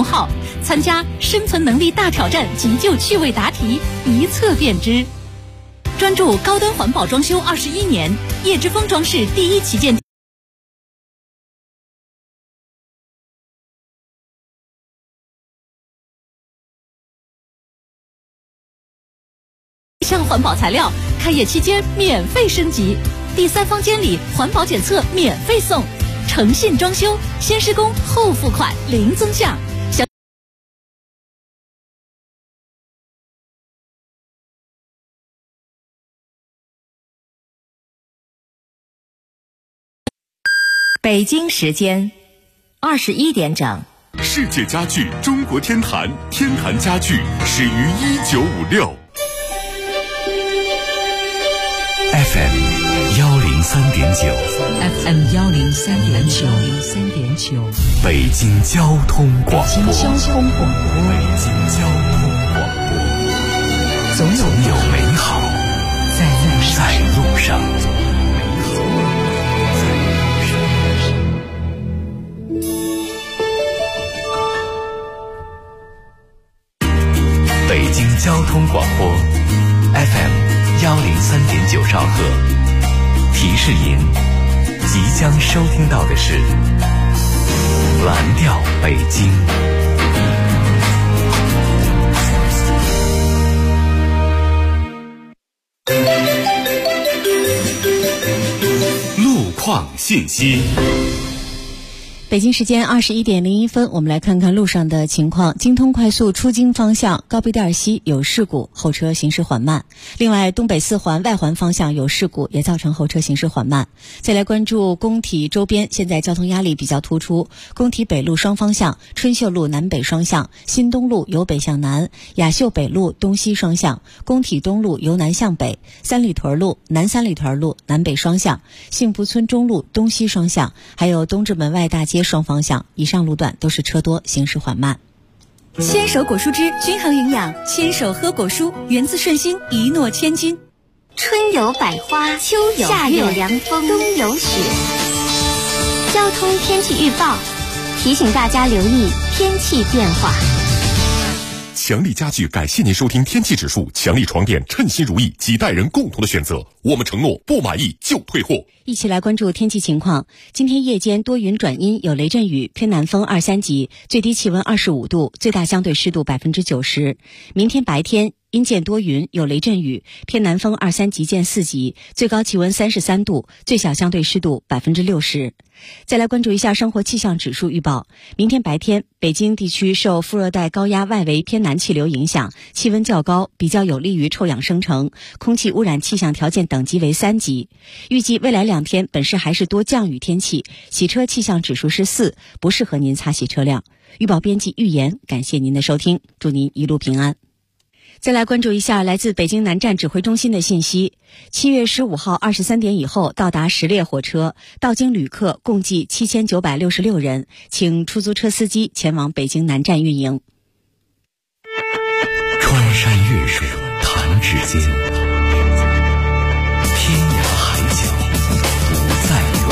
号，参加生存能力大挑战急救趣味答题，一测便知。专注高端环保装修21年，叶之峰装饰第一旗舰项环保材料，开业期间免费升级，第3方监理环保检测免费送，诚信装修，先施工后付款，零增项。 北京时间21点整。 世界家具中国天坛，天坛家具始于1956。FM 103.9 FM 103.9 北京交通广播。 北京交通广播，总有美好在路上。 北京交通广播 FM 103.9兆赫，提示您即将收听到的是蓝调北京。路况信息。 北京时间21点01分，我们来看看路上的情况。京通快速出京方向高碑店西有事故，后车行驶缓慢。另外，东北4环外环方向有事故，也造成后车行驶缓慢。再来关注工体周边，现在交通压力比较突出。工体北路双方向、春秀路南北双向、新东路由北向南、雅秀北路东西双向、工体东路由南向北、三里屯路南三里屯路南北双向、幸福村中路东西双向，还有东直门外大街双方向，以上路段都是车多，行驶缓慢。 牵手果蔬汁均衡营养，牵手喝果蔬，源自顺心，一诺千金。 春有百花，秋有夏有凉风，冬有雪。交通天气预报提醒大家留意天气变化。 强力家具感谢您收听天气指数，强力床垫称心如意，几代人共同的选择，我们承诺不满意就退货。 一起来关注天气情况。今天夜间多云转阴，有雷阵雨，偏南风2、3级，最低气温25度，最大相对湿度90%。明天白天阴见多云，有雷阵雨，偏南风2、3级见4级，最高气温33度，最小相对湿度60%。再来关注一下生活气象指数预报。明天白天，北京地区受副热带高压外围偏南气流影响，气温较高，比较有利于臭氧生成，空气污染气象条件等级为3级。预计未来2天本市还是多降雨天气，洗车气象指数是4，不适合您擦洗车辆。预报编辑预言，感谢您的收听，祝您一路平安。再来关注一下来自北京南站指挥中心的信息。7月15号23点以后到达10列火车，到京旅客共计7966人，请出租车司机前往北京南站运营。 穿山越水弹指间，天涯海角不再远。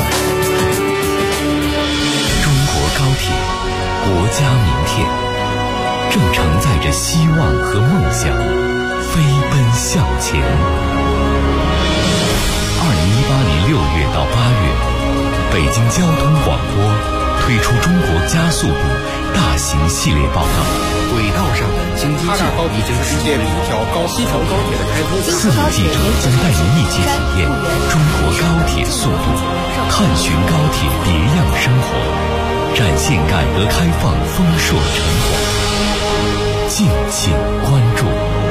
中国高铁，国家名片，正承载着希望和梦想，飞奔向前。2018年6月到8月，北京交通广播推出中国加速度大型系列报道。 轨道上的经济计划已经实现了一条西条高铁的开通。 4路记者将带您一起体验中国高铁速度，探寻高铁别样生活，展现改革开放丰硕成果。敬请关注。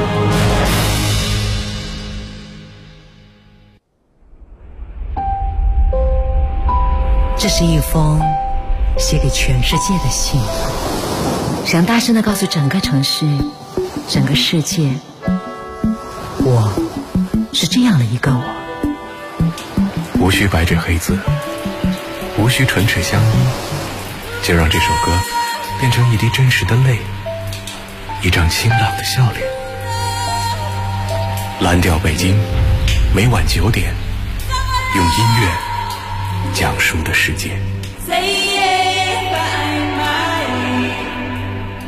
这是一封写给全世界的信，想大声地告诉整个城市、整个世界，我是这样的一个我。 无需白纸黑字，无需唇齿相依，就让这首歌变成一滴真实的泪，一张清朗的笑脸。蓝调北京，每晚9点，用音乐讲述的世界。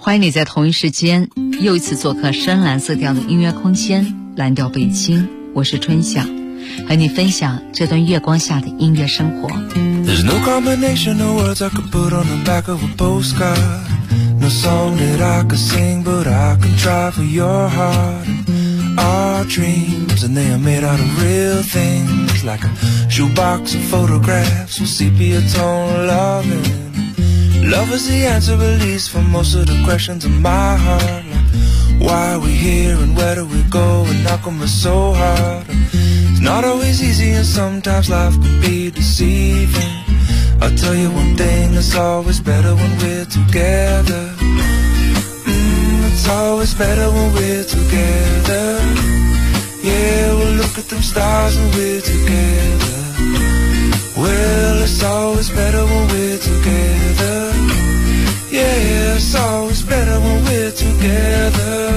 欢迎你在同一时间又一次做客深蓝色调的音乐空间，蓝调北京，我是春晓，和你分享这段月光下的音乐生活。 There's no combination of words I could put on the back of a postcard. No song that I could sing, but I can try for your heart. Our dreams, and they are made out of real things, like a shoebox of photographs with sepia tone loving. Love is the answer, at least, for most of the questions in my heart. Like, why are we here and where do we go, and how come it's so hard? It's not always easy, and sometimes life can be deceiving. I'll tell you one thing, it's always better when we're together. It's always better when we're together. Yeah, we'll look at them stars when we're together. Well, it's always better when we're together. Yeah, it's always better when we're together.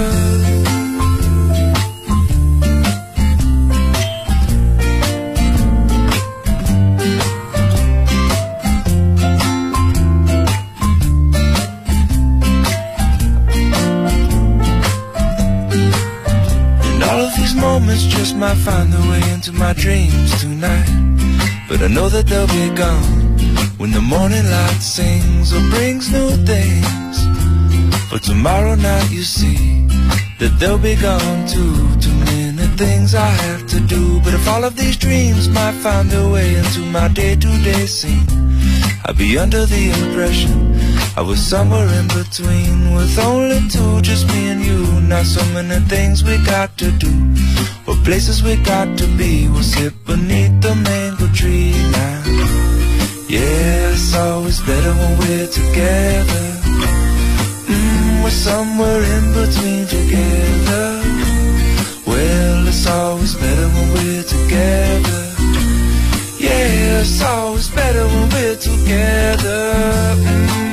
Moments just might find their way into my dreams tonight, but I know that they'll be gone when the morning light sings or brings new things. For tomorrow night you see that they'll be gone too. Too many things I have to do, but if all of these dreams might find their way into my day-to-day scene, I'd be under the impression I was somewhere in between, with only two, just me and you. Not so many things we got to do, or places we got to be. We'll sit beneath the mango tree now. Yeah, it's always better when we're together. We're somewhere in between together. Well, it's always better when we're together. Yeah, it's always better when we're together.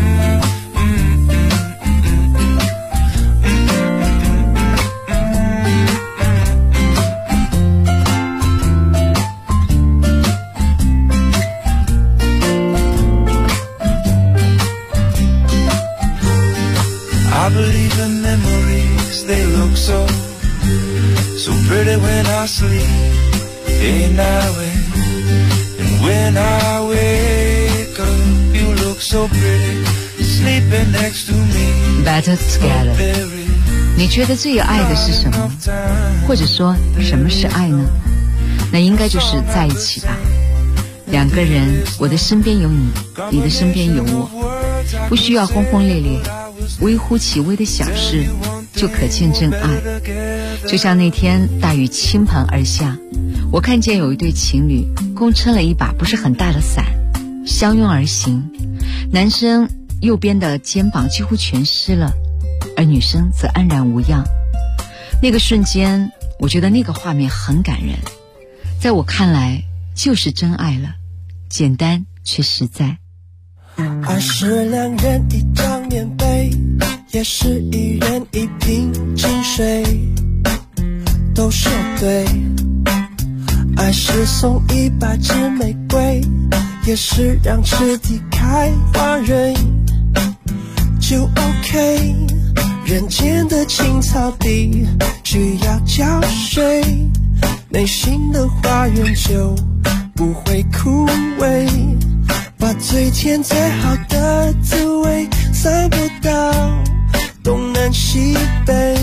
I believe in memories, they look so pretty when I sleep. Hey, now and when I wake up, you look so pretty, sleeping next to me. Better together. 你觉得最有爱的是什么？或者说什么是爱呢？那应该就是在一起吧。两个人，我的身边有你，你的身边有我，不需要轰轰烈烈，微乎其微的小事就可见真爱。就像那天大雨倾盆而下，我看见有一对情侣共撑了一把不是很大的伞，相拥而行，男生右边的肩膀几乎全湿了，而女生则安然无恙。那个瞬间，我觉得那个画面很感人，在我看来就是真爱了，简单却实在。 爱是两人一张棉被，也是一人一瓶清水，都说对。爱是送一百支玫瑰，也是让池底开花蕊，就 OK。人间的青草地需要浇水，内心的花园就不会枯萎，把最甜最好的滋味散播到东南西北。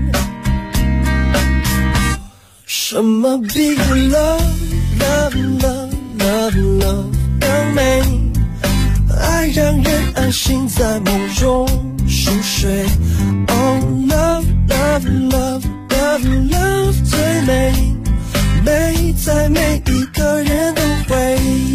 什么比 love love love love love 更美？爱让人安心在梦中熟睡。Oh love love love love love 最美，美在每一个人都会。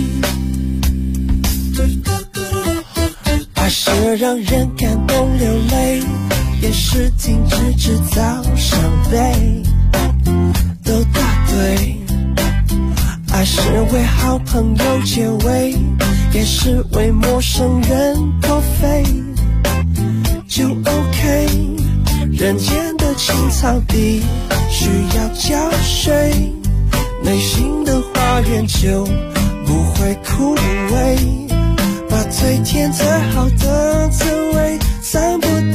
爱是让人感动流泪，也是停止制造伤悲，都答对。爱是为好朋友结尾，也是为陌生人破费，就 OK。人间的青草地需要浇水，内心的花园就不会枯萎，把最甜最好的滋味散播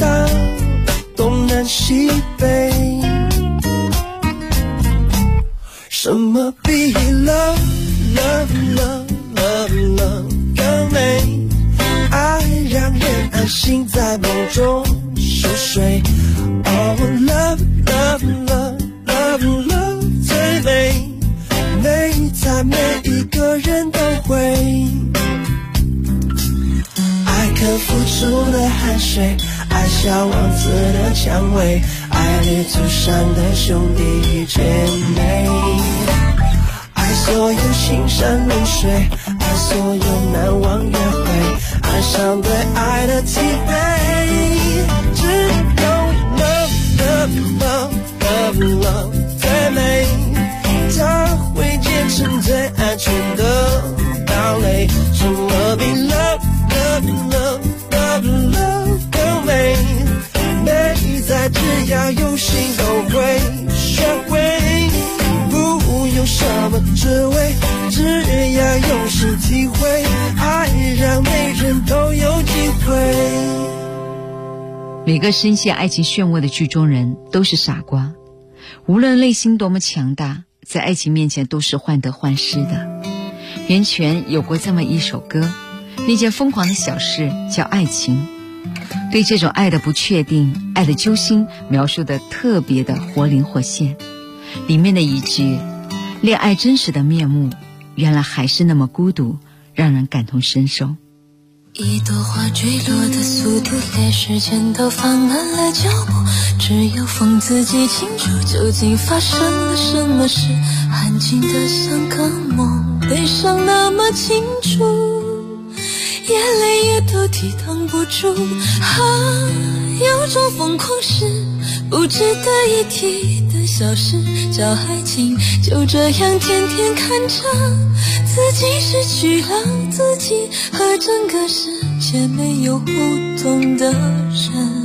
中是谁。 Oh love love love love love 最美，美在每一个人都会。爱肯付出的汗水，爱小王子的蔷薇，爱旅途上的兄弟姐妹，爱所有青山绿水，爱所有难忘约会，爱上对爱的体会。只有 love love love love love 最美，它会建成最安全的堡垒。什么比 love love love love love 更美？美在只要有心都会学会，不用什么滋味，只要用心体会，爱让每人都有机会。 每个深陷爱情漩涡的剧中人都是傻瓜，无论内心多么强大，在爱情面前都是患得患失的。袁泉有过这么一首歌，那件疯狂的小事叫爱情，对这种爱的不确定，爱的揪心描述得特别的活灵活现。里面的一句恋爱真实的面目，原来还是那么孤独，让人感同身受。 一朵花坠落的速度连时间都放慢了脚步，只有风自己清楚究竟发生了什么事，安静的像个梦，悲伤那么清楚，眼泪也都抵挡不住。有种疯狂是不值得一提的小事叫爱情，就这样天天看着自己失去了自己，和整个世界没有互动的人。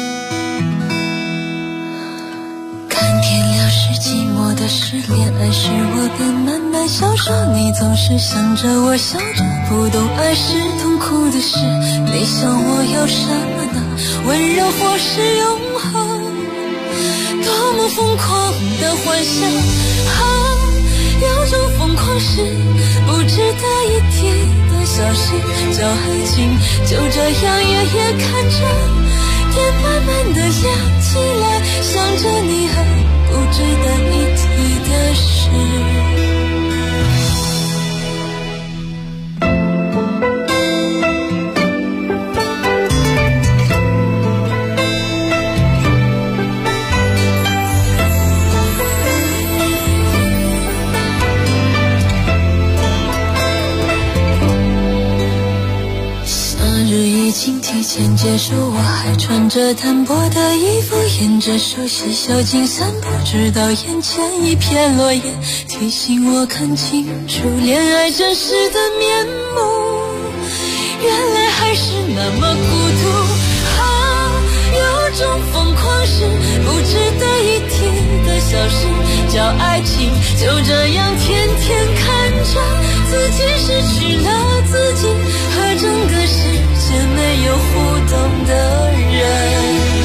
看天亮是寂寞的事，恋爱时我便慢慢消瘦，你总是想着我笑着，不懂爱是痛苦的事。你想我有什么呢？温柔或是永恒？多么疯狂的幻想有种疯狂是不值得一提的小事叫爱情，就这样夜夜看着天慢慢的亮起来，想着你还不值得一提的事。提前结束，我还穿着单薄的衣服，沿着熟悉小径散步，直到眼前一片落叶，提醒我看清楚恋爱真实的面目，原来还是那么孤独。有种疯狂是不值得一提的小事叫爱情，就这样天天看着自己失去了自己，和整个世界没有互动的人。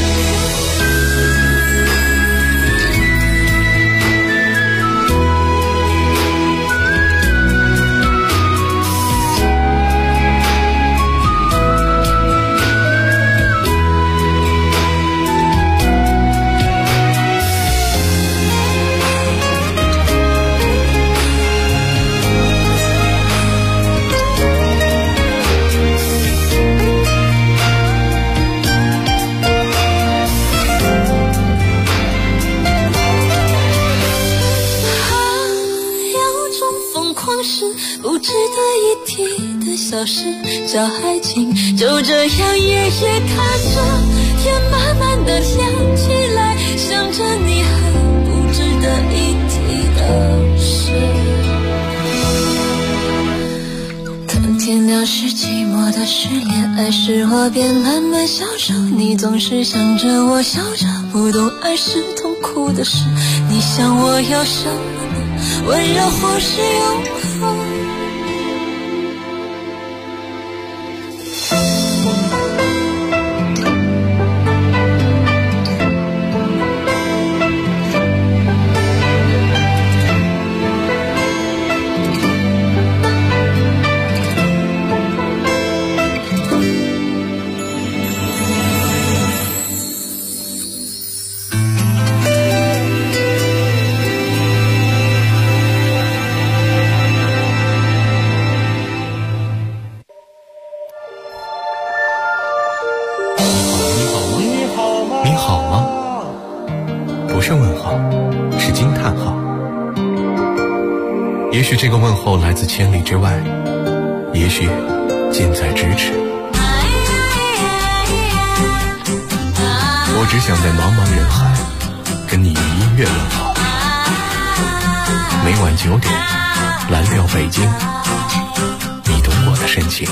不值得一提的小事叫爱情，就这样夜夜看着天慢慢的亮起来，想着你还不值得一提的事。看天亮是寂寞的事，恋爱时我便慢慢消瘦，你总是想着我笑着，不懂爱是痛苦的事。你想我要什么呢？温柔或是永恒？ 好吗？不是问号，是惊叹号。也许这个问候来自千里之外，也许近在咫尺。我只想在茫茫人海跟你以音乐问好。每晚9点，蓝调北京，你懂我的深情。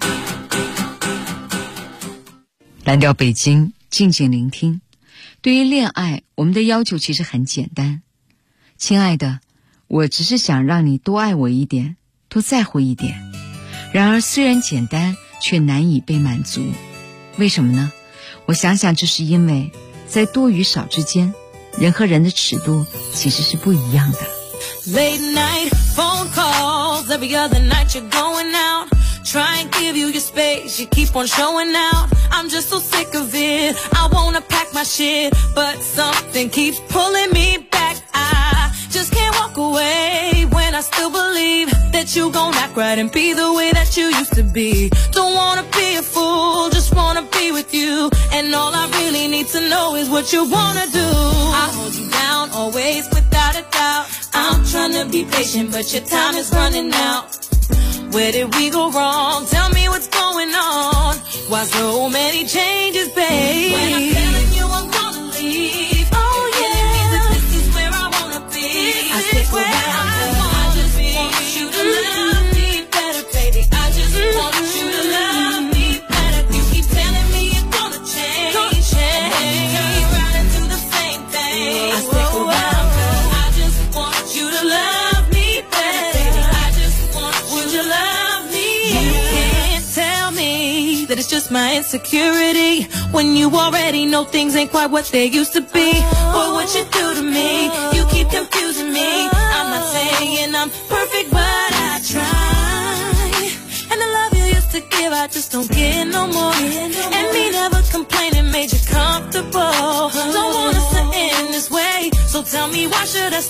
蓝调北京，静静聆听。对于恋爱，我们的要求其实很简单。亲爱的，我只是想让你多爱我一点，多在乎一点。然而虽然简单，却难以被满足。为什么呢？我想想，这是因为在多与少之间，人和人的尺度其实是不一样的。 Late night phone calls, every other night you're going out. Try and give you your space, you keep on showing out. I'm just so sick of it, I wanna pack my shit, but something keeps pulling me back. I just can't walk away when I still believe that you gon' act right and be the way that you used to be. Don't wanna be a fool, just wanna be with you, and all I really need to know is what you wanna do. I hold you down always without a doubt. I'm trying to be patient, but your time is running out. Where did we go wrong? Tell me what's going on. Why so many changes, babe? When I'm telling you I'm gonna leave, oh yeah, that this is where I wanna be. I stick around, I just want you to love me better, baby. I just want you to love me better. You keep telling me you're gonna change, and then you turn around and do the same thing. I stick around, I just want you to love me better, baby. I just want you to love me. You can't tell me that it's just my insecurity when you already know things ain't quite what they used to be. Boy, what you do to me, you keep confusing me. I'm not saying I'm perfect, but I try. And the love you used to give, I just don't get no more. And me never complaining made you comfortable. Don't want us to end this way, so tell me why should I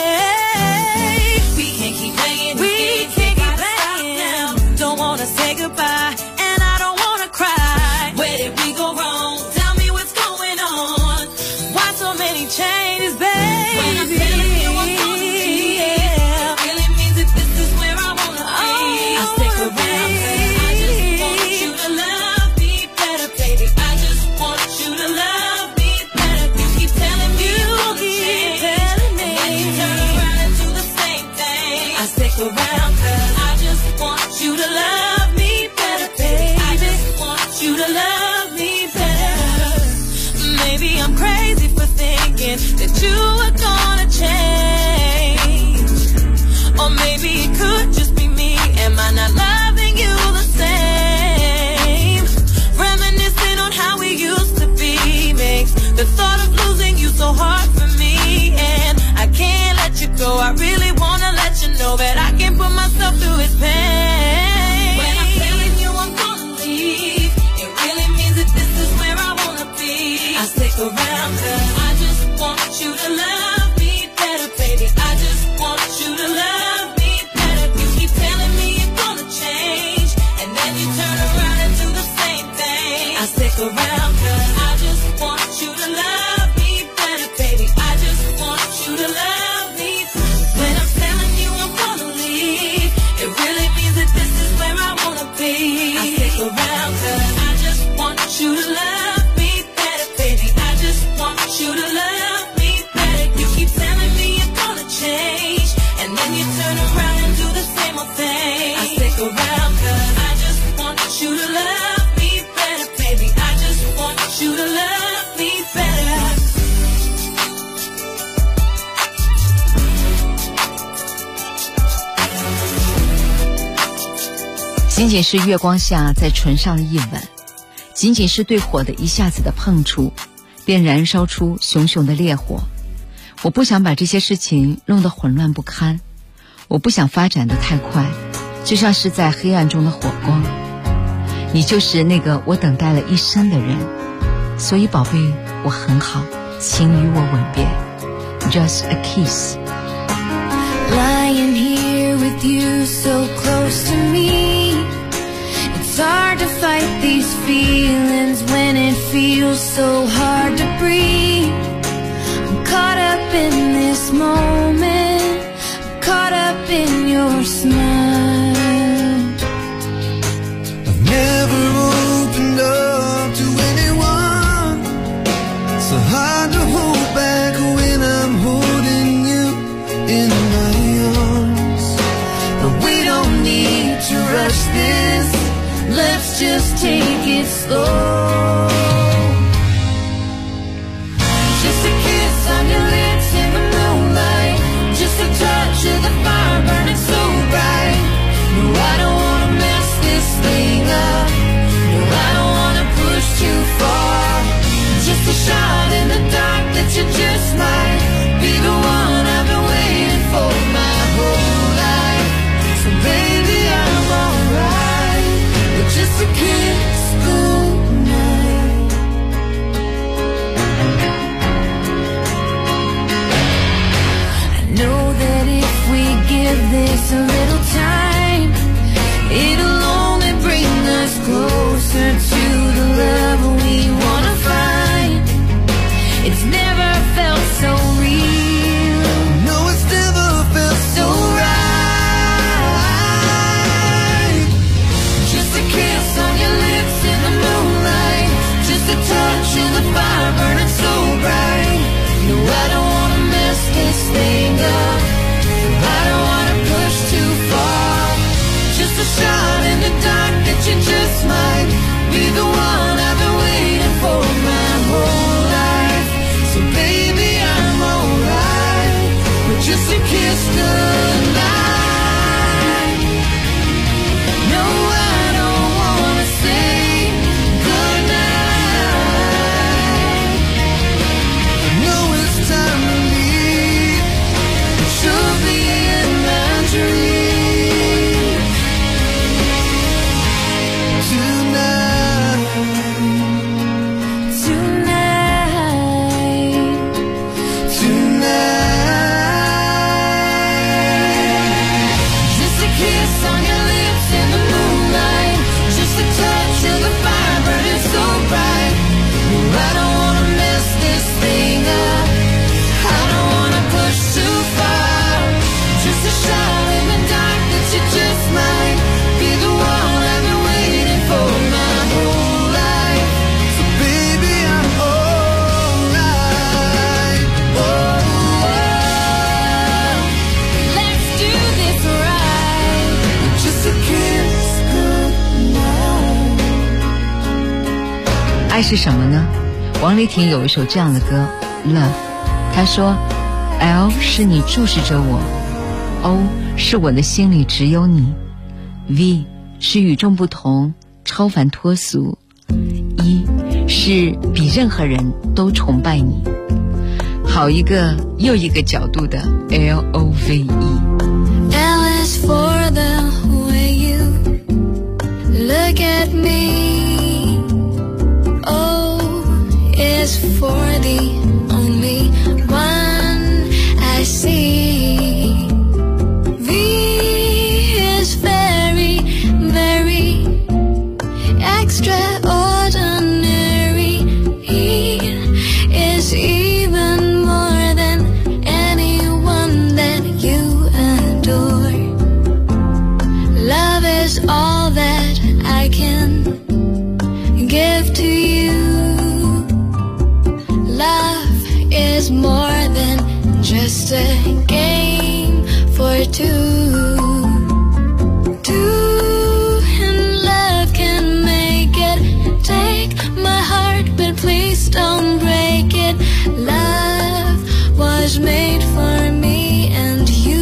stay? We can't keep playing, we can't keep playing. Don't wanna say goodbye, and I don't wanna cry. Where did we go wrong? Tell me what's going on. Why so many changes, baby? When I'm telling you I'm gonna leave, it really means that this is where I wanna be. I stick around, 'cause I just want you to love me better, baby. I just want you to love me better. You keep telling me you're gonna change, and then you turn around and do the same thing. I stick around, 'cause I just want you to love me better, baby. I just want you to love me better. Maybe I'm crazy for thinking that you were gonna change, or maybe it could just be me. Am I not loving you the same? Reminiscing on how we used to be makes the thought of losing you so hard for me, and I can't let you go. I really wanna let you know that I can't put myself through his pain. When I'm telling you I'm gonna leave, it really means that this is where I wanna be. I stick around, 'cause I just want you to love me better, baby. I just want you to love me better. You keep telling me you're gonna change, and then you turn around and do the same thing. I stick around, 'cause I just want you to love me better, baby. I just want you to love me. When I'm telling you I'm gonna leave, it really means that this is where I wanna be. I stick around, 'cause I just want you to love me better, baby. I just want you to love me better. You keep telling me you're gonna change, and then you turn around and do the same old thing. I stick around, 'cause I just want you to love me better, baby. I just want you to love me better. 仅仅是月光下在唇上的一吻，仅仅是对火的一下子的碰触，便燃烧出熊熊的烈火。我不想把这些事情弄得混乱不堪，我不想发展得太快，就像是在黑暗中的火光。你就是那个我等待了一生的人，所以宝贝，我很好，请与我吻别。 Just a kiss. Lying here with you so close to me, it's It's hard to fight these feelings when it feels so hard to breathe. I'm caught up in this moment, caught up in your smile. I've never opened up to anyone. So hard to hold back when I'm holding you in my arms. But we don't need to rush this. Let's just take it slow. Just a kiss on your lips in the moonlight, just a touch of the fire burning so bright. No, I don't wanna mess this thing up. No, I don't wanna push too far. Just a shot in the dark that you just might be the one I've been waiting for my whole life. So baby, I'm alright with just a kiss goodnight. I know that if we give this a little time, it'll only bring us closer to the love we wanna find. It's never felt so real. No, it's never felt so right. Just a kiss on your lips in the moonlight, just a touch of the fire burning so bright. No, I don't wanna mess this thing up. I don't wanna push too far. Just a shot in the dark that you just might be the one I've been waiting for my whole life. So baby, I'm alright with just a kiss goodnight. No, I don't wanna say goodnight. No, it's time to leave, but you'll be in my dream tonight. Just a kiss on your lips in the moonlight, just a touch of the fire burning so bright. No, I don't wanna mess this thing up. I don't wanna push too far. Just a shot in the dark that you just might be the one I've been waiting for my whole life. So baby, I'm alright. Oh, let's do this right. Just a kiss goodnight. 爱是什么呢？王丽婷有一首这样的歌 Love， 她说 L 是你注视着我， O 是我的心里只有你， V 是与众不同超凡脱俗， E 是比任何人都崇拜你。好一个又一个角度的 LOVE。 L is for the way you look at me. O is for the only one I see. V is very, very extraordinary. E is even more than anyone that you adore. Love is all that I can give to you. Love is more than just a game for two. Two in love can make it. Take my heart, but please don't break it. Love was made for me and you.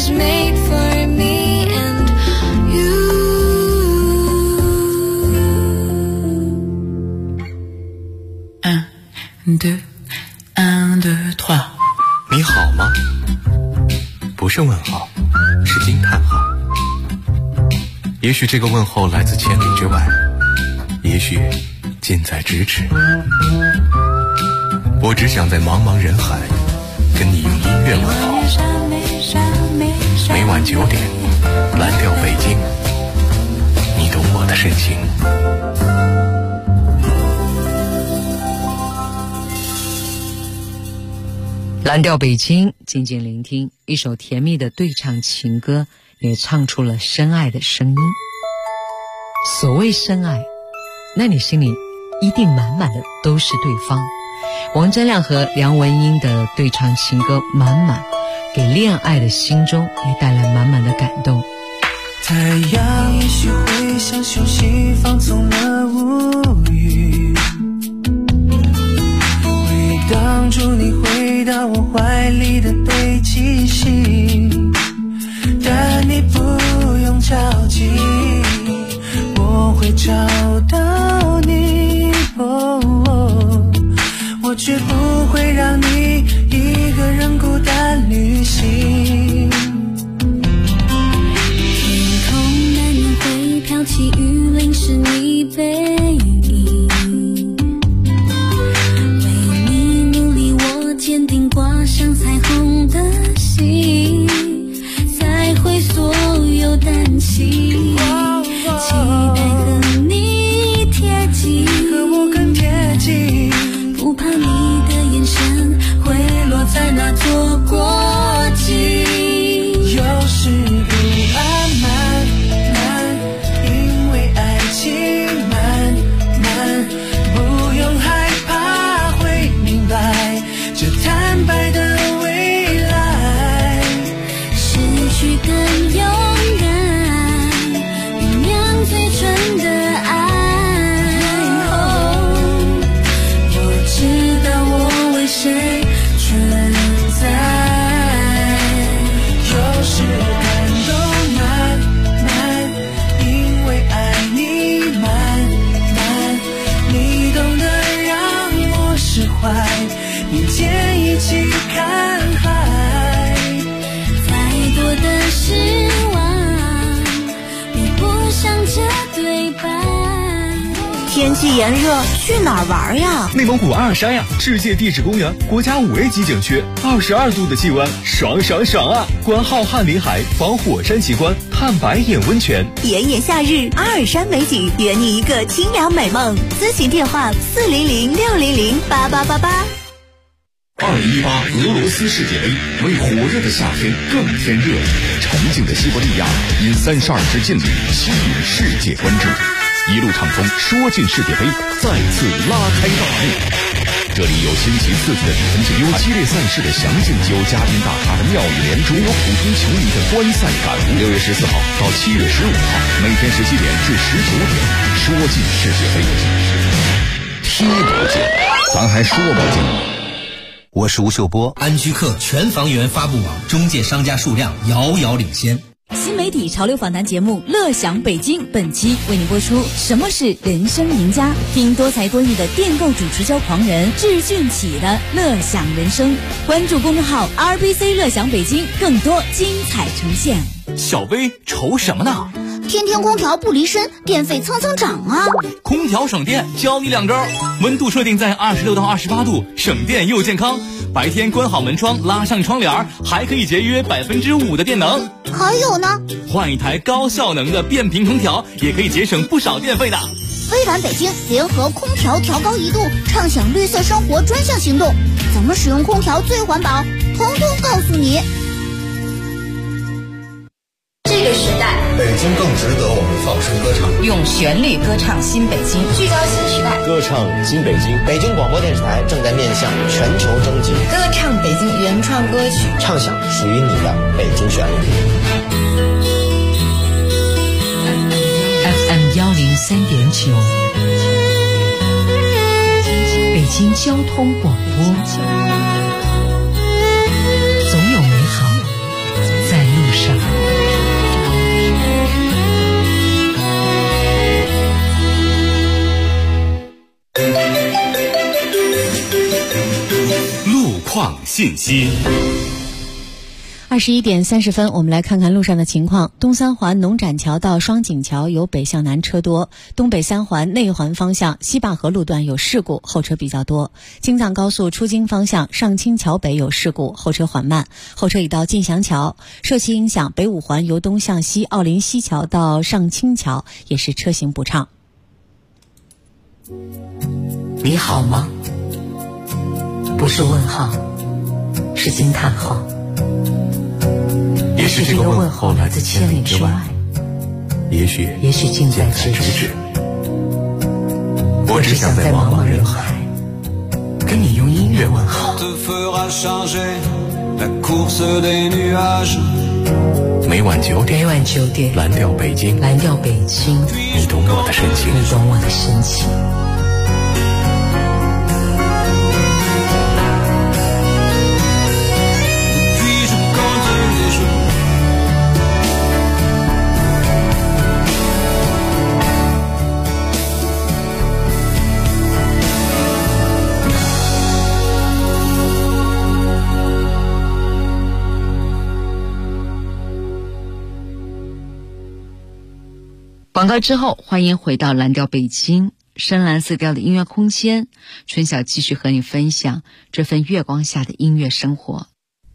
was made for me and you. 1, 2, 1, 2, 3。 你好吗？不是问号，是惊叹号。也许这个问候来自千里之外，也许近在咫尺。我只想在茫茫人海跟你用音乐问候。每晚9点，蓝调北京，你懂我的深情。 蓝调北京，静静聆听一首甜蜜的对唱情歌，也唱出了深爱的声音。所谓深爱，那你心里一定满满的都是对方。王铮亮和梁文音的对唱情歌《满满》，给恋爱的心中也带来满满的感动。 太阳也许会像休息放纵了无语，回荡住你回到我怀里的北极星，但你不用着急，我会找到你，我绝不会让你一个人孤单旅行。 天空难免会飘起雨淋湿你背影，为你努力我坚定挂上彩虹的心，才会所有担心，期待和你贴近， 和我更贴近， 不怕你的眼神会落在那座国境。 有时不安慢慢，因为爱情慢慢，不用害怕会明白这坦白的未来， 失去更勇敢，酝酿最纯的爱。我知道我为谁存在。 有时感动慢慢，因为爱你慢慢，你懂得让我释怀，并肩一起看海。 再多的失望，比不上这对白。 天气炎热，去哪儿玩呀？ 内蒙古阿尔山呀，世界地质公园，国家5A级景区，22度的气温，爽爽爽啊！观浩瀚林海，访火山奇观，探白眼温泉。 炎炎夏日，阿尔山美景，圆你一个清凉美梦。咨询电话400-600-8888。 2018俄罗斯世界杯，为火热的夏天更添热。沉静的西伯利亚因32支劲旅吸引世界关注。一路畅通，说进世界杯再次拉开大幕。这里有新奇刺激的比分精彩，有激烈赛事的详尽，有嘉宾大咖的妙语连珠，有普通球迷的观赛感悟。6月14号到7月15号，每天17点至19点，说进世界杯，踢不进，咱还说不进。 我是吴秀波，安居客全房源发布网中介商家数量遥遥领先。 新媒体潮流访谈节目《乐享北京》本期为您播出什么是人生赢家，听多才多艺的电购主持交狂人智俊启的乐享人生。关注公众号 RBC 乐享北京，更多精彩呈现。 小薇愁什么呢？ 天天空调不离身，电费蹭蹭涨啊！ 空调省电，教你2招：温度设定在26到28度，省电又健康。白天关好门窗，拉上窗帘，还可以节约5%的电能。 还有呢， 换一台高效能的变频空调，也可以节省不少电费的。 微软北京联合空调调高1度，畅享绿色生活专项行动，怎么使用空调最环保，统统告诉你。 这个时代， 北京更值得我们放声歌唱， 用旋律歌唱新北京， 聚焦新时代， 歌唱新北京。 北京广播电视台正在面向全球征集， 歌唱北京原创歌曲， 唱响属于你的北京旋律。 FM 103.9，北京交通广播，总有美好在路上。 信息。 21点30分，我们来看看路上的情况。东三环农展桥到双井桥有北向南车多，东北三环内环方向西坝河路段有事故，后车比较多。京藏高速出京方向上清桥北有事故，后车缓慢，后车已到晋祥桥。受其影响，北五环由东向西奥林西桥到上清桥也是车行不畅。 你好吗？不是问号，是惊叹号。 也许这个问候来自千里之外，也许近在咫尺。我只想在茫茫人海跟你用音乐问候。每晚9点，蓝调北京，你懂我的深情。 广告之后，欢迎回到蓝调北京，深蓝色调的音乐空间，春晓继续和你分享这份月光下的音乐生活。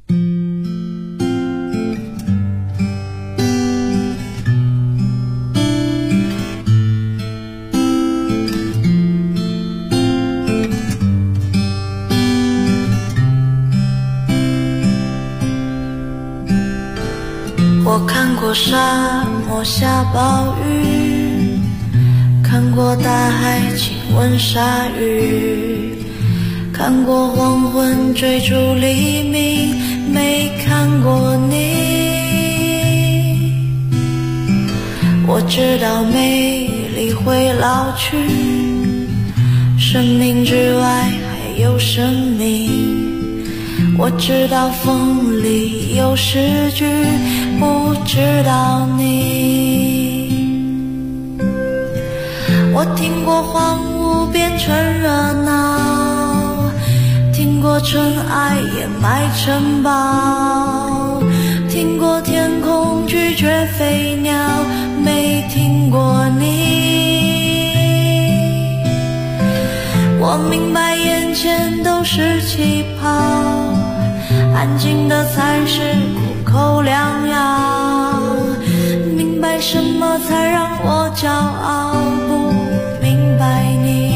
我看过沙漠下暴雨，看过大海亲吻鲨鱼，看过黄昏追逐黎明，没看过你。我知道美丽会老去，生命之外还有生命。我知道风里有诗句，不知道你。我听过荒芜变成热闹，听过尘埃掩埋城堡，听过天空拒绝飞鸟，没听过你。我明白眼前都是气泡，安静的才是苦口良药，明白什么才让我骄傲，不明白你。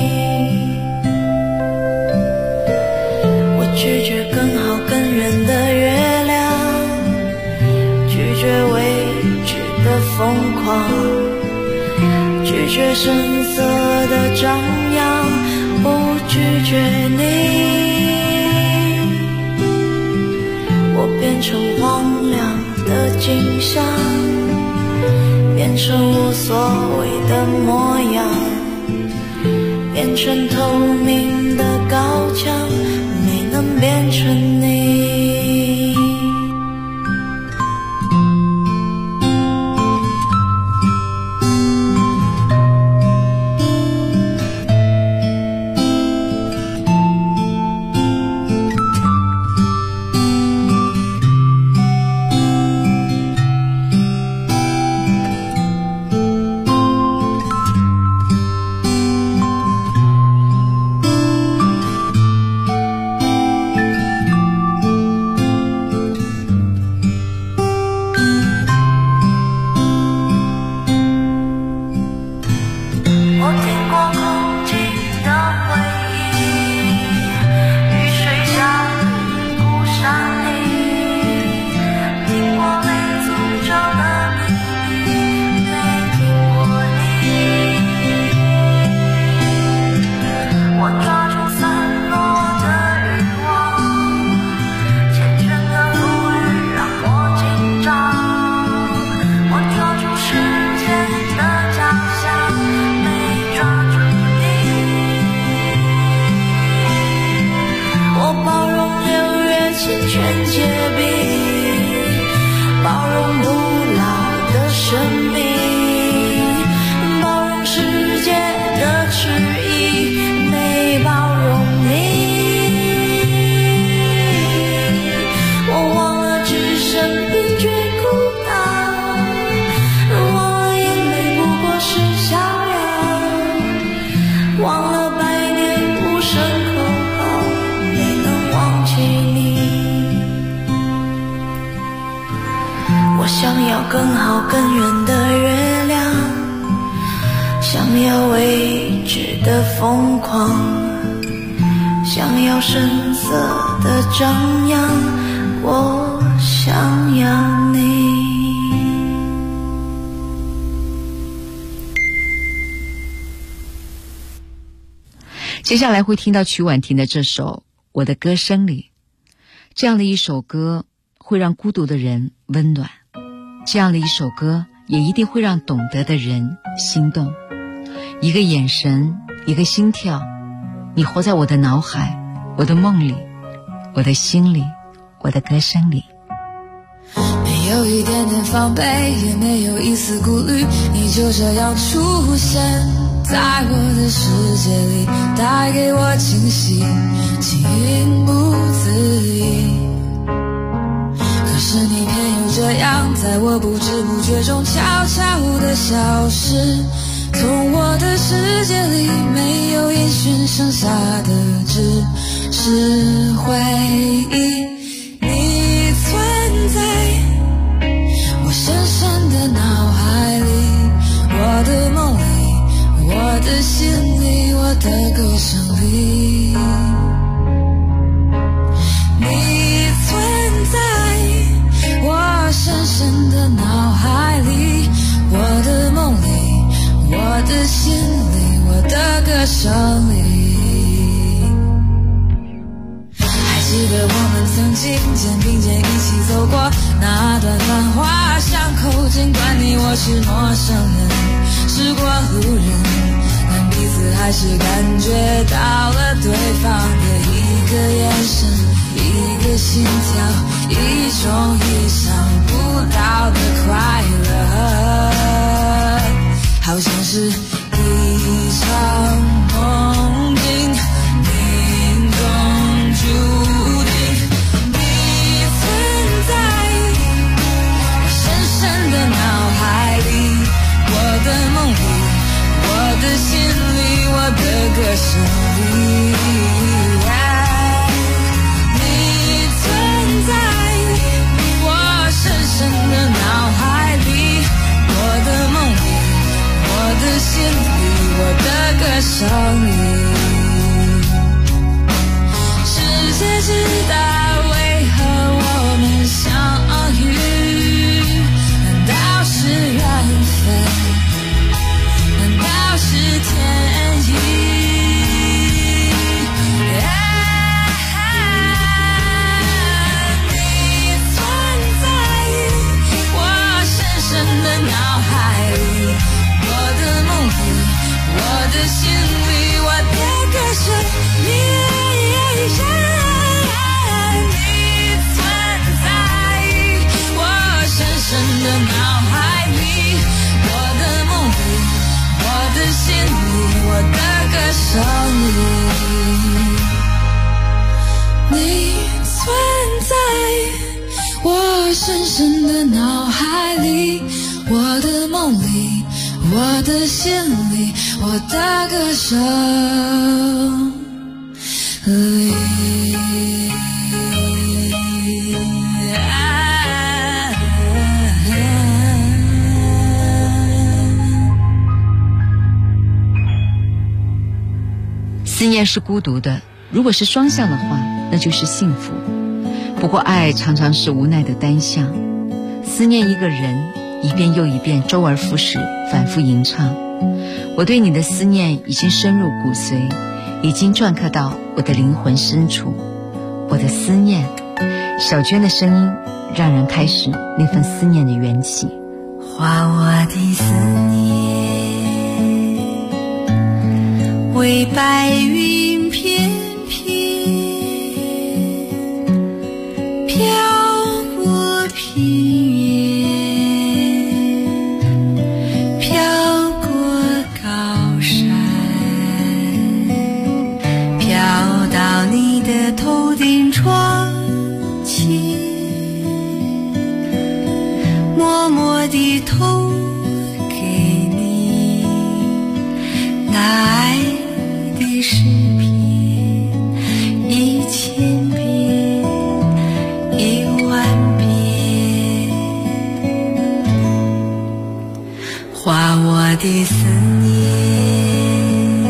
我拒绝更好更圆的月亮，拒绝未知的疯狂，拒绝声色的张扬，不拒绝你。我变成荒凉的景象，变成无所谓的模样，变成透明的高墙，没能变成你。 想要更好更远的月亮，想要未知的疯狂，想要声色的张扬，我想要你。 接下来会听到曲婉婷的这首《我的歌声里》，这样的一首歌会让孤独的人温暖，这样的一首歌也一定会让懂得的人心动。一个眼神，一个心跳，你活在我的脑海，我的梦里，我的心里，我的歌声里。 没有一点点防备，也没有一丝顾虑，你就这样出现在我的世界里，带给我惊喜，情不自已。可是你偏又这样，在我不知不觉中悄悄地消失，从我的世界里没有音讯，剩下的只是回忆。你存在我深深的脑海里，我的梦里，我的心里，我的歌声里。你存在我深深的脑海里，我的梦里，我的心里，我的歌声里。还记得我们曾经肩并肩一起走过那段繁华巷口，尽管你我是陌生人，是过路人，但彼此还是感觉到了对方的一个眼神，一个心跳，一种意想不到的快乐，好像是一场梦境，命中注定。你存在我深深的脑海里，我的梦里，我的心里，我的歌声里。你存在我深深的脑海里，我的梦里，我的心里，我的歌声里。世界知道为何我们相遇，难道是缘分？难道是天意？你存在我深深的脑海里，我的梦里，我的心里，我的歌声里。你存在我深深的脑海里，我的梦里，我的心里，我的歌声里。你存在我深深的脑海里，我的梦里，我的心里，我的歌声里。 思念是孤独的，如果是双向的话，那就是幸福。不过爱常常是无奈的单向，思念一个人，一遍又一遍，周而复始，反复吟唱。我对你的思念已经深入骨髓，已经篆刻到我的灵魂深处。我的思念，小娟的声音让人开始那份思念的缘起。 画我的思念为白云翩翩，飘过平原，飘过高山，飘到你的头顶窗前，默默地投给你那爱的诗篇，1000遍，10000遍。 画我的思念，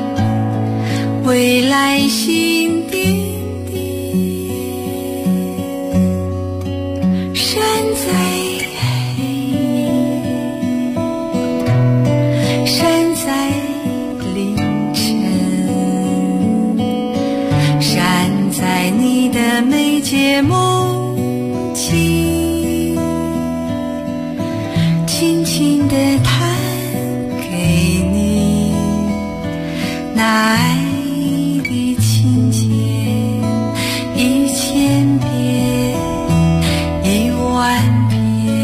未来心点点，山在凌晨，山在你的眉睫梦境，轻轻地弹给你那爱的情节，一千遍一万遍。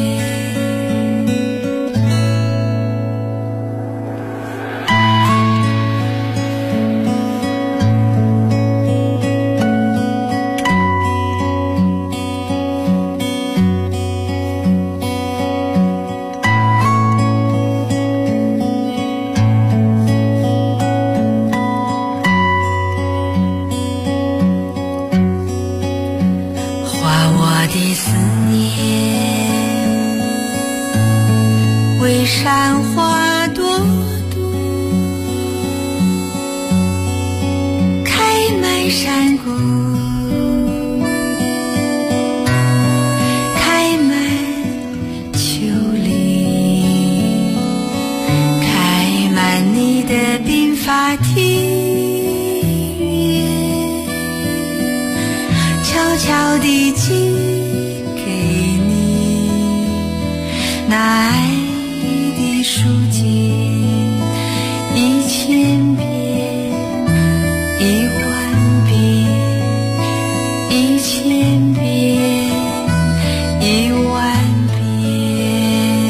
为山花朵朵开满山谷，开满丘陵，开满你的鬓发庭院，悄悄地寄给你那爱书简，一千遍一万遍，一千遍一万遍。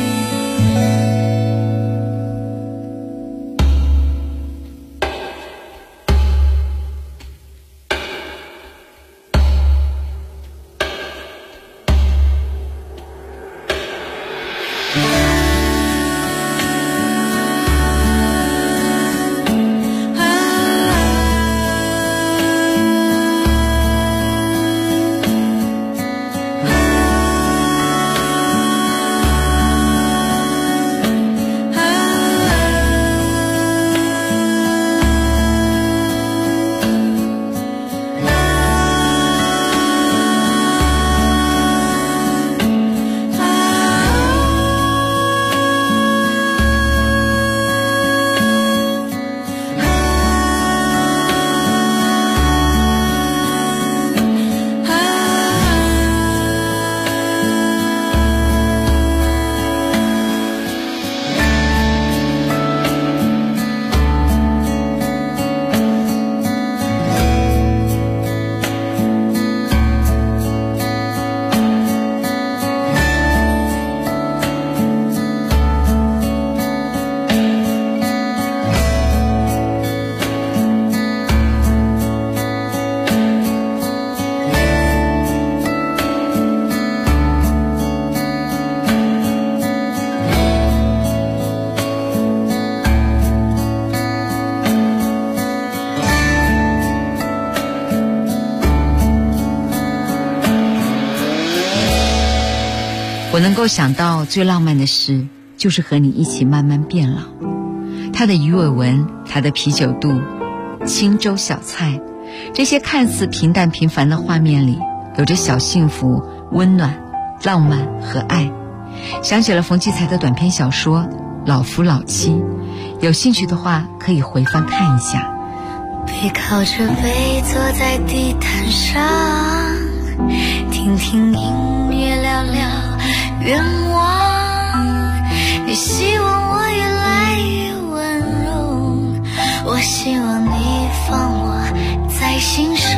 我能够想到最浪漫的事，就是和你一起慢慢变老。他的鱼尾纹，他的啤酒肚，清粥小菜，这些看似平淡平凡的画面里，有着小幸福、温暖、浪漫和爱。想起了冯骥才的短篇小说《老夫老妻》，有兴趣的话可以回放看一下。 背靠着背坐在地毯上，听听音乐，聊聊愿望。你希望我越来越温柔，我希望你放我在心上。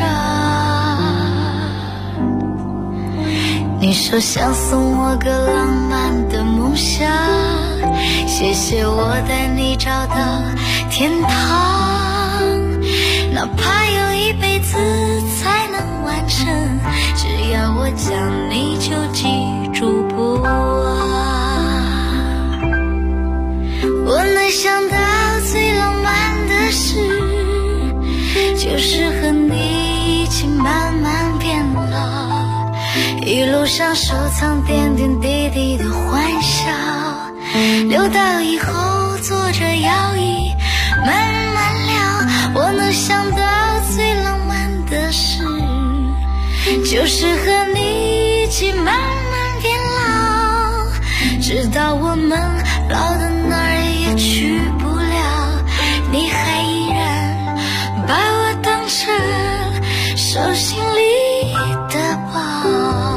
你说想送我个浪漫的梦想，谢谢我带你找到天堂，哪怕有一辈子才能完成，只要我讲你就记住不忘。我能想到最浪漫的事，就是和你一起慢慢变老，一路上收藏点点滴滴的欢笑， 溜到以后坐着摇椅慢慢聊。我能想到最浪漫的事，就是和你一起慢慢变老，直到我们老到哪儿也去不了，你还依然把我当成手心里的宝。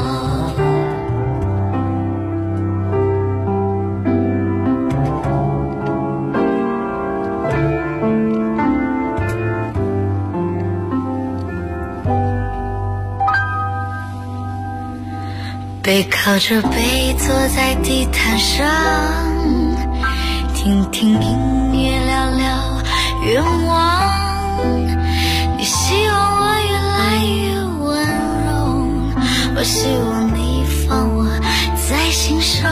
背靠着背坐在地毯上，听听音乐，聊聊愿望。你希望我越来越温柔，我希望你放我在心上。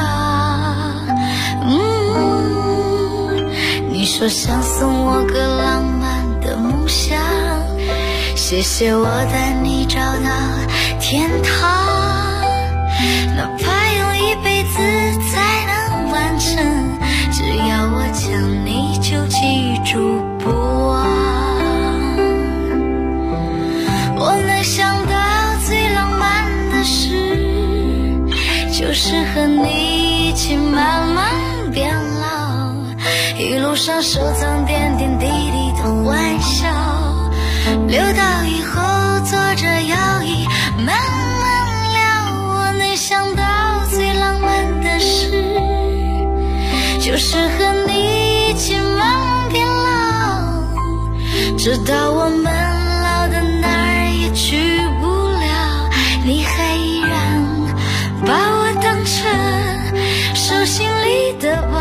你说想送我个浪漫的梦想，谢谢我带你找到天堂。哪怕用一辈子才能完成，只要我将你就记住不忘。我能想到最浪漫的事，就是和你一起慢慢变老，一路上收藏点点滴滴的欢笑，溜到以后坐着摇椅慢慢想到最浪漫的事，就是和你一起慢慢变老，直到我们老到哪儿也去不了，你还依然把我当成手心里的宝。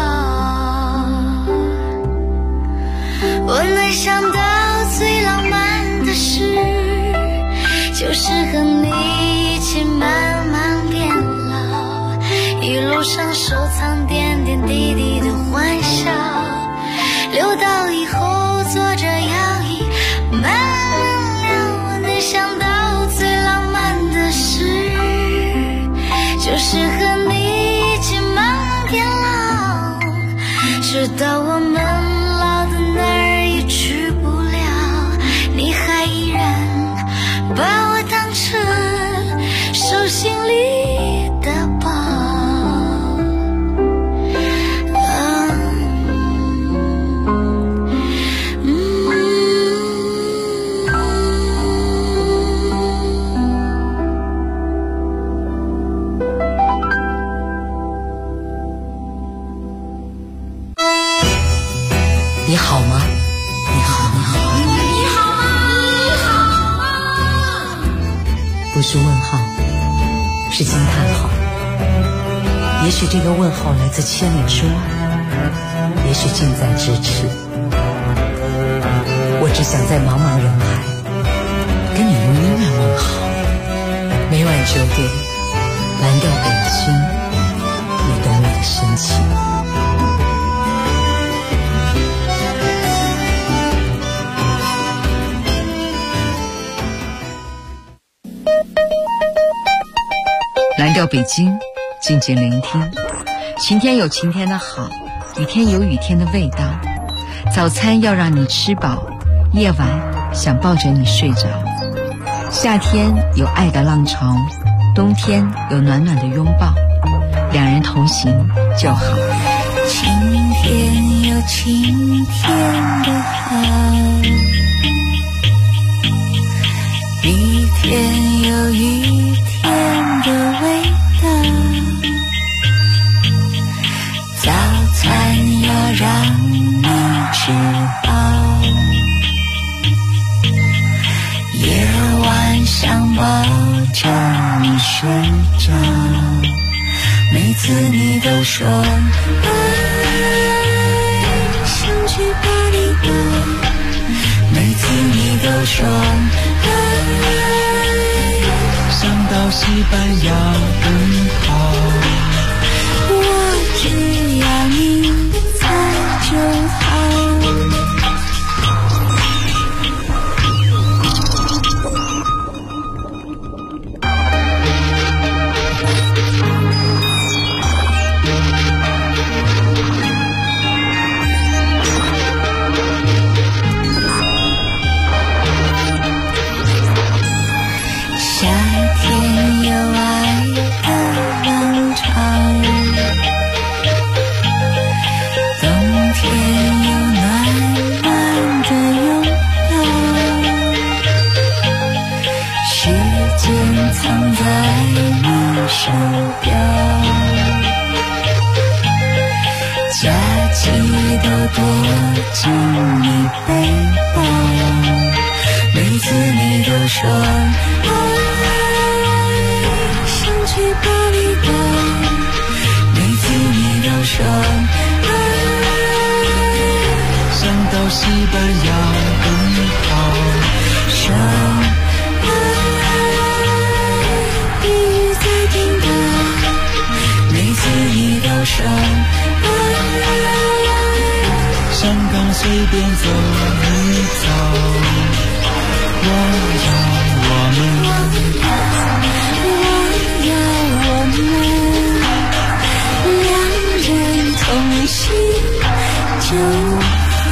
我能想到最浪漫的事，就是和你一起慢慢变老，一路上收藏点点滴滴的欢笑，溜到以后坐着摇椅慢慢聊。我能想到最浪漫的事，就是和你一起慢慢变老，直到我们老到哪儿也去不了，你还依然把我当成手心里的宝。 你好吗？你好，你好， 你好吗？你好吗？ 不是问号，是惊叹号。也许这个问号来自千里之外，也许近在咫尺。我只想在茫茫人海跟你用音乐问好。每晚9点，蓝调北京，你懂我的深情。 蓝调北京，静静聆听。晴天有晴天的好，雨天有雨天的味道。早餐要让你吃饱，夜晚想抱着你睡着。夏天有爱的浪潮，冬天有暖暖的拥抱。两人同行就好。 晴天有晴天的好，雨天有雨天的味道。早餐要让你吃饱，夜晚想抱着你睡着。每次你都说爱，想去把你抱。每次你都说爱， 想到西班牙奔跑。 我只要你在就好。 躲进你背包，每次你的手想起巴厘岛，每次你的手想到西班牙奔跑，想地狱在听到，每次你的手香港随便走一走，我要我们两人同行就好。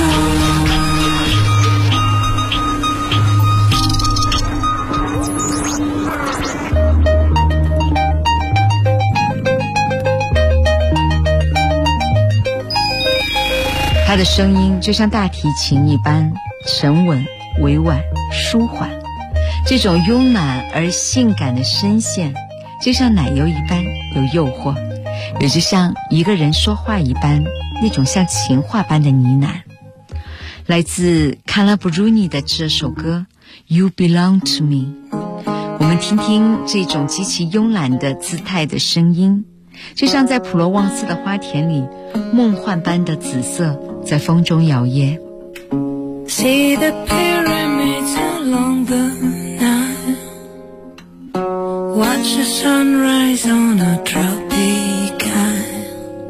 他的声音就像大提琴一般沉稳、委婉、舒缓，这种慵懒而性感的声线就像奶油一般有诱惑，也就像一个人说话一般，那种像情话般的呢喃。来自卡拉布鲁尼的这首歌 You Belong to Me， 我们听听这种极其慵懒的姿态的声音，就像在普罗旺斯的花田里，梦幻般的紫色在风中摇曳。 See the pyramids along the Nile, watch the sunrise on a tropic isle.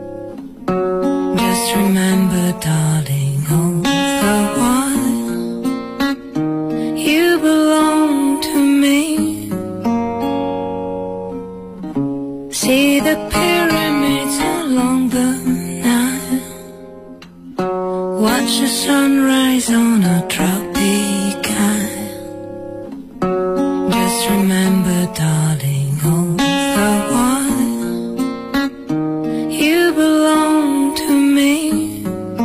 Just remember, darling, all the while you belong to me. See the pyramids along the Watch the sunrise on a tropic isle. Just remember, darling, all the while you belong to me.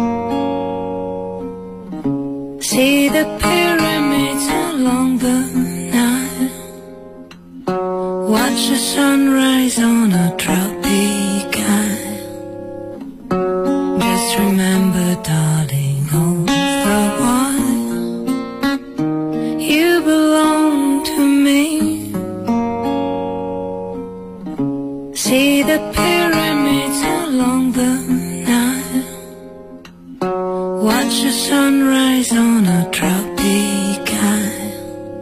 See the pyramids along the Nile. Watch the sunrise on a tropic isle. Just remember, darling, all the while you belong to me. See the pyramids along the Nile. Watch the sunrise on a tropic isle.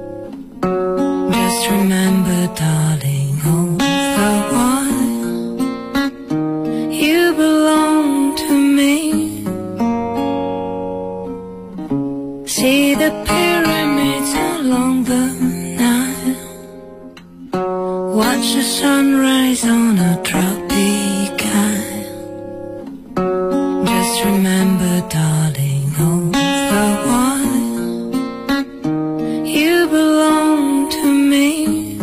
Just remember, darling, all the while you belong to me. See the pyramids along the Nile. Watch the sunrise on a tropic isle. Just remember, darling, all the while you belong to me.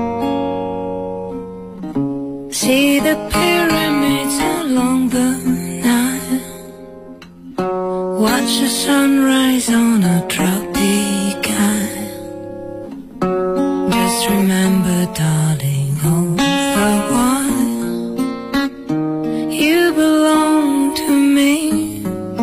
See the pyramids along the Nile. Watch the sunrise on a tropic isle. Just remember, darling, all the while you belong to me.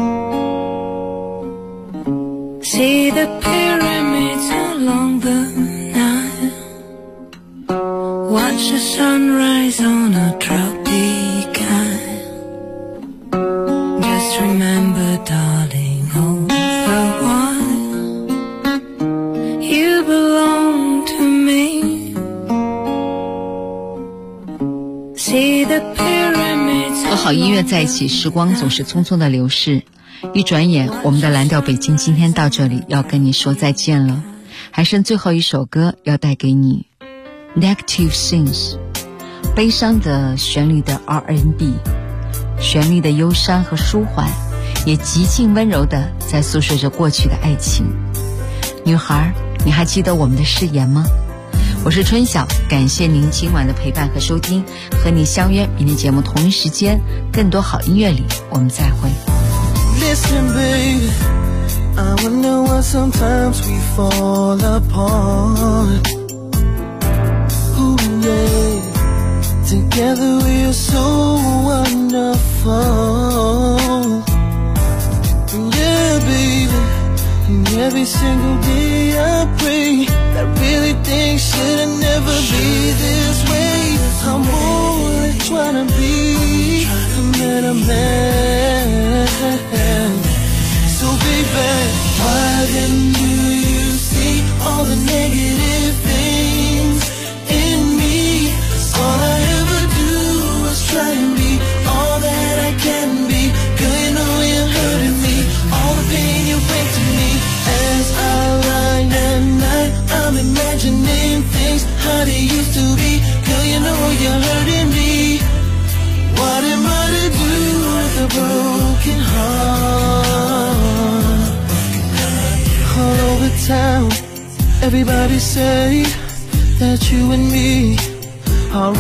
See the pyramids along the Nile. Watch the sunrise on a tropic isle. Just remember, darling, all the while you belong to me. See the pyramids. 和好音乐在一起，时光总是匆匆的流逝，一转眼我们的蓝调北京今天到这里要跟你说再见了，还剩最后一首歌要带给你 Negative Things， 悲伤的旋律的 R&B， 旋律的忧伤和舒缓，也极尽温柔的在诉说着过去的爱情。女孩，你还记得我们的誓言吗？我是春晓，感谢您今晚的陪伴和收听，和你相约明天节目同一时间，更多好音乐里我们再会。 Listen, baby, I wonder why sometimes we fall apart. Ooh, yeah, together we are so wonderful. every single day I pray. I really think should've never be this way. I'm only trying to be a better man. So baby, why then do you see all the negative things in me? All I ever do is try and be all that I can be. Girl, you know you're hurting me. All the pain you bring to me. As I lie at night, I'm imagining things how they used to be. Girl, you know you're hurting me. What am I to do with a broken heart? All over town, everybody say that you and me are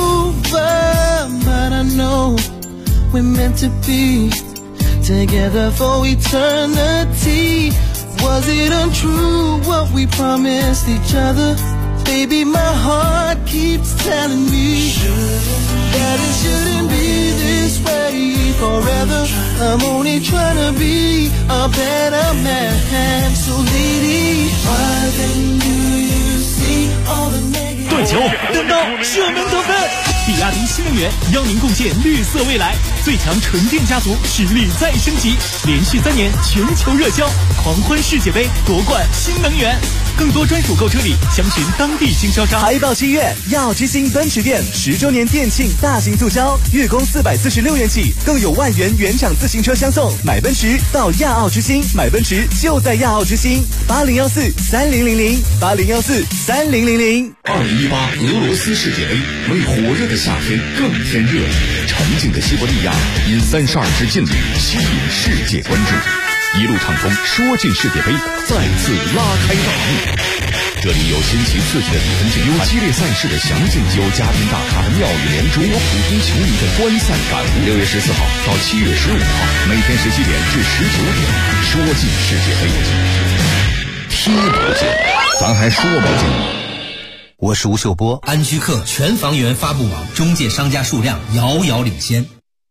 over, but I know we're meant to be together for eternity. Was it untrue what we promised each other? Baby, my heart keeps telling me that it shouldn't be this way forever. I'm only trying to be a better man. So lady, why then do you see all the negative? 断球，单刀，射门得分。比亚迪新能源邀您共建绿色未来，最强纯电家族实力再升级，连续3年全球热销，狂欢世界杯夺冠新能源。更多专属购车礼，详询当地经销商。 还到7月，亚奥之星奔驰店10周年店庆大型促销，月供446元起，更有万元原厂自行车相送。买奔驰到亚奥之星，买奔驰就在亚奥之星。80143000，80143000。 2018俄罗斯世界杯为火热的夏天更添热情，沉静的西伯利亚因32支劲旅吸引世界关注。一路畅通，说进世界杯再次拉开大幕。这里有新奇刺激的比分竞有激烈赛事的详尽，有嘉宾大咖的妙语连珠，有普通球迷的观赛感悟。6月14号到7月15号，每天17点至19点，说进世界杯，踢不进，咱还说不进。 我是吴秀波，安居客全房源发布网中介商家数量遥遥领先。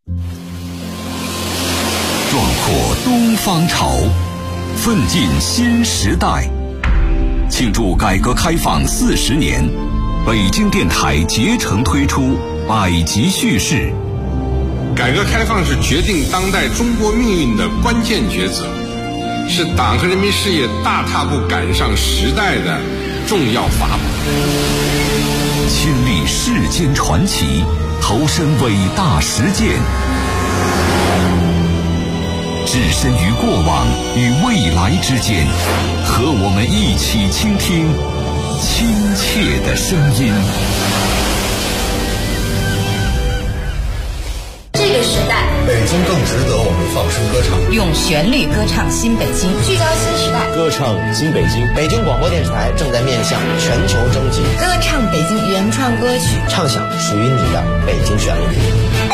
壮阔东方潮，奋进新时代。庆祝改革开放40年，北京电台竭诚推出百集叙事。 改革开放是决定当代中国命运的关键抉择，是党和人民事业大踏步赶上时代的重要法宝。 亲历世间传奇，投身伟大实践，置身于过往与未来之间，和我们一起倾听亲切的声音。 这个时代， 北京更值得我们放声歌唱， 用旋律歌唱新北京， 聚焦新时代， 歌唱新北京。北京广播电视台正在面向全球征集， 歌唱北京原创歌曲， 唱响属于你的北京旋律。